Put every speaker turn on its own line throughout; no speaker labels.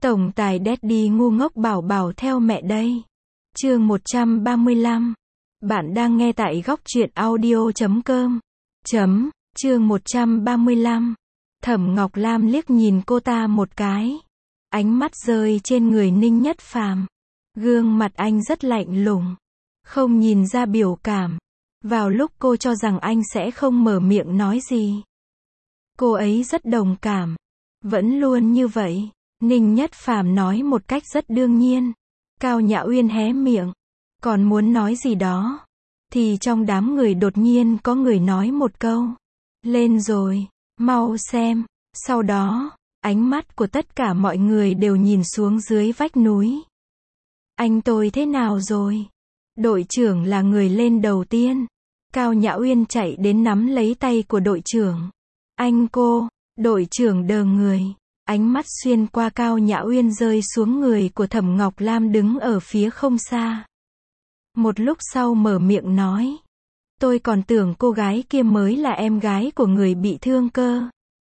Tổng tài Daddy ngu ngốc bảo bảo theo mẹ đây. Chương 135. Bạn đang nghe tại góc truyện audio.com. Chương 135. Thẩm Ngọc Lam liếc nhìn cô ta một cái. Ánh mắt rơi trên người Ninh Nhất Phàm. Gương mặt anh rất lạnh lùng, không nhìn ra biểu cảm. Vào lúc cô cho rằng anh sẽ không mở miệng nói gì, cô ấy rất đồng cảm. Vẫn luôn như vậy, Ninh Nhất Phàm nói một cách rất đương nhiên. Cao Nhã Uyên hé miệng, còn muốn nói gì đó, thì trong đám người đột nhiên có người nói một câu. Lên rồi, mau xem. Sau đó, ánh mắt của tất cả mọi người đều nhìn xuống dưới vách núi. Anh tôi thế nào rồi? Đội trưởng là người lên đầu tiên. Cao Nhã Uyên chạy đến nắm lấy tay của đội trưởng. Anh cô, đội trưởng đờ người. Ánh mắt xuyên qua Cao Nhã Uyên rơi xuống người của Thẩm Ngọc Lam đứng ở phía không xa. Một lúc sau mở miệng nói. Tôi còn tưởng cô gái kia mới là em gái của người bị thương cơ.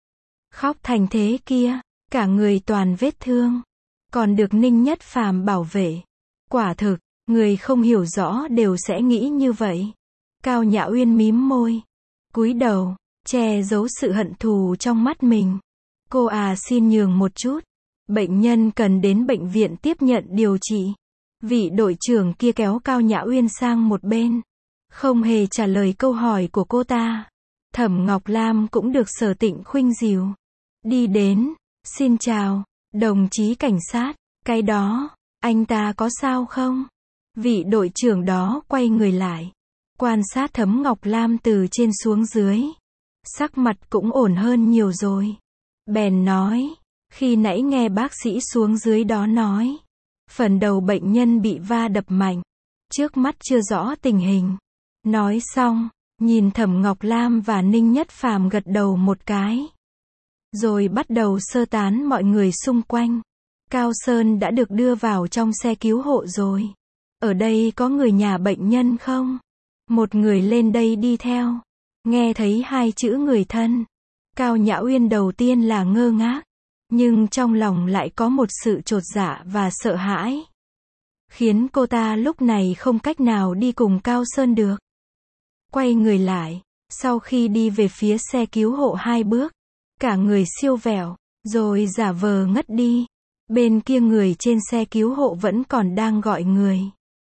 Khóc thành thế kia, cả người toàn vết thương. Còn được Ninh Nhất Phàm bảo vệ. Quả thực, người không hiểu rõ đều sẽ nghĩ như vậy. Cao Nhã Uyên mím môi, cúi đầu, che giấu sự hận thù trong mắt mình. Cô xin nhường một chút. Bệnh nhân cần đến bệnh viện tiếp nhận điều trị. Vị đội trưởng kia kéo Cao Nhã Uyên sang một bên, không hề trả lời câu hỏi của cô ta. Thẩm Ngọc Lam cũng được Sở Tịnh Khuynh dìu đi đến. Xin chào, đồng chí cảnh sát. Cái đó, anh ta có sao không? Vị đội trưởng đó quay người lại, quan sát Thẩm Ngọc Lam từ trên xuống dưới. Sắc mặt cũng ổn hơn nhiều rồi. Bèn nói, khi nãy nghe bác sĩ xuống dưới đó nói, phần đầu bệnh nhân bị va đập mạnh, trước mắt chưa rõ tình hình. Nói xong, nhìn Thẩm Ngọc Lam và Ninh Nhất Phàm gật đầu một cái, rồi bắt đầu sơ tán mọi người xung quanh. Cao Sơn đã được đưa vào trong xe cứu hộ rồi. Ở đây có người nhà bệnh nhân không? Một người lên đây đi theo. Nghe thấy hai chữ người thân, Cao Nhã Uyên đầu tiên là ngơ ngác, nhưng trong lòng lại có một sự chột dạ và sợ hãi, khiến cô ta lúc này không cách nào đi cùng Cao Sơn được. Quay người lại, sau khi đi về phía xe cứu hộ 2 bước, cả người siêu vẹo, rồi giả vờ ngất đi. Bên kia người trên xe cứu hộ vẫn còn đang gọi người.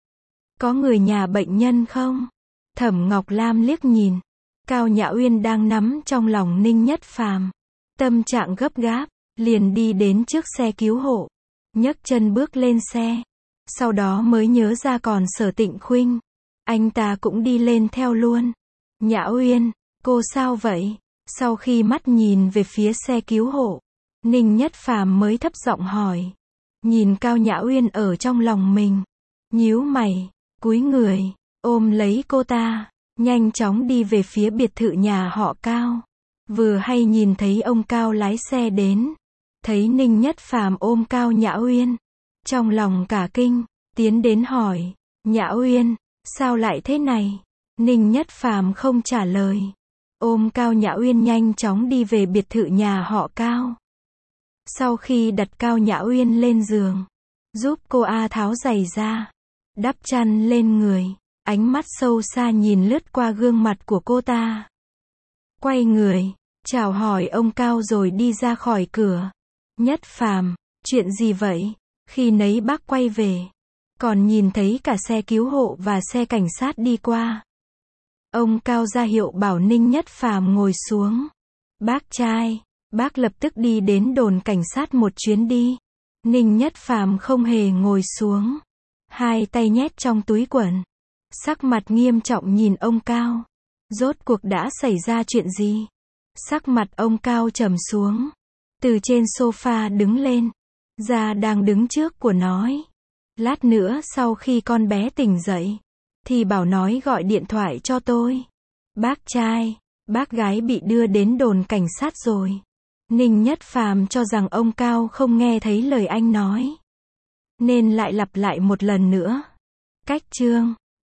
Có người nhà bệnh nhân không? Thẩm Ngọc Lam liếc nhìn. Cao Nhã Uyên đang nắm trong lòng Ninh Nhất Phàm. Tâm trạng gấp gáp, liền đi đến trước xe cứu hộ, nhấc chân bước lên xe. Sau đó mới nhớ ra còn Sở Tịnh Khuynh. Anh ta cũng đi lên theo luôn. Nhã Uyên, cô sao vậy? Sau khi mắt nhìn về phía xe cứu hộ, Ninh Nhất Phàm mới thấp giọng hỏi. Nhìn Cao Nhã Uyên ở trong lòng mình, nhíu mày, cúi người, ôm lấy cô ta, nhanh chóng đi về phía biệt thự nhà họ Cao. Vừa hay nhìn thấy ông Cao lái xe đến, thấy Ninh Nhất Phàm ôm Cao Nhã Uyên, trong lòng cả kinh, tiến đến hỏi, Nhã Uyên, sao lại thế này? Ninh Nhất Phàm không trả lời, ôm Cao Nhã Uyên nhanh chóng đi về biệt thự nhà họ Cao. Sau khi đặt Cao Nhã Uyên lên giường, giúp cô tháo giày ra, đắp chăn lên người, ánh mắt sâu xa nhìn lướt qua gương mặt của cô ta. Quay người, chào hỏi ông Cao rồi đi ra khỏi cửa. Nhất Phàm, chuyện gì vậy? Khi nấy bác quay về, còn nhìn thấy cả xe cứu hộ và xe cảnh sát đi qua. Ông Cao ra hiệu bảo Ninh Nhất Phàm ngồi xuống. Bác trai, bác lập tức đi đến đồn cảnh sát một chuyến đi. Ninh Nhất Phàm không hề ngồi xuống, hai tay nhét trong túi quần, sắc mặt nghiêm trọng nhìn ông Cao. Rốt cuộc đã xảy ra chuyện gì? Sắc mặt ông Cao trầm xuống, từ trên sofa đứng lên, ra đang đứng trước của nói. Lát nữa sau khi con bé tỉnh dậy, thì bảo nói gọi điện thoại cho tôi. Bác trai, bác gái bị đưa đến đồn cảnh sát rồi. Ninh Nhất Phàm cho rằng ông Cao không nghe thấy lời anh nói, nên lại lặp lại một lần nữa. Cách chương